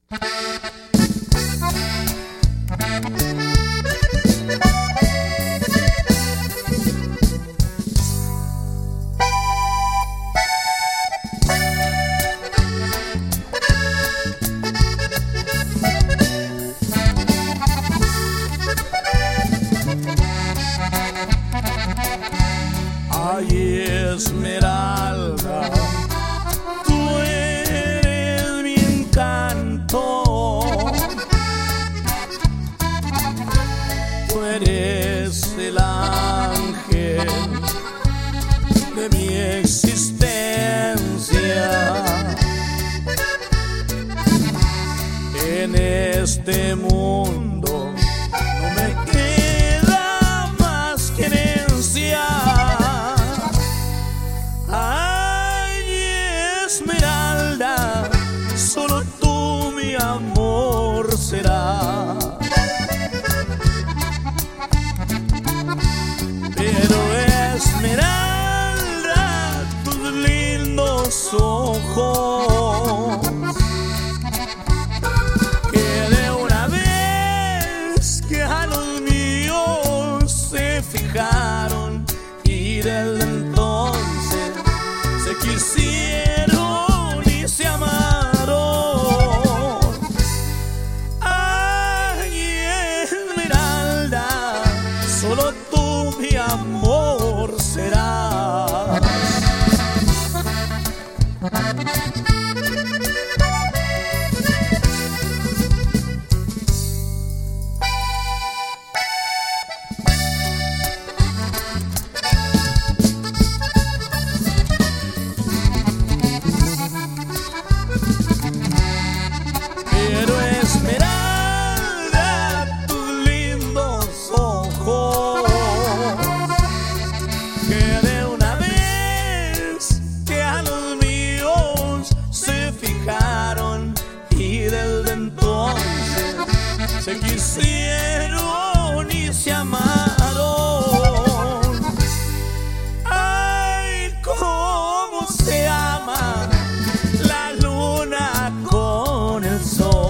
Ay, Esmeralda, tú eres mi encanto, tú eres el ángel de mi existencia. En este mundo no me queda más querencia. Ay, Esmeralda, solo tú mi amor será. Pero Esmeralda, tus lindos ojos, que de una vez que a los míos se fijaron y desde entonces se quisieron y se amaron. Ay, Esmeralda, solo tú mi amor serás. Pero Esmeralda, tus lindos ojos, que de una vez que a los míos se fijaron y desde entonces se quisieron y se amaron. Ay, cómo se ama la luna con el sol.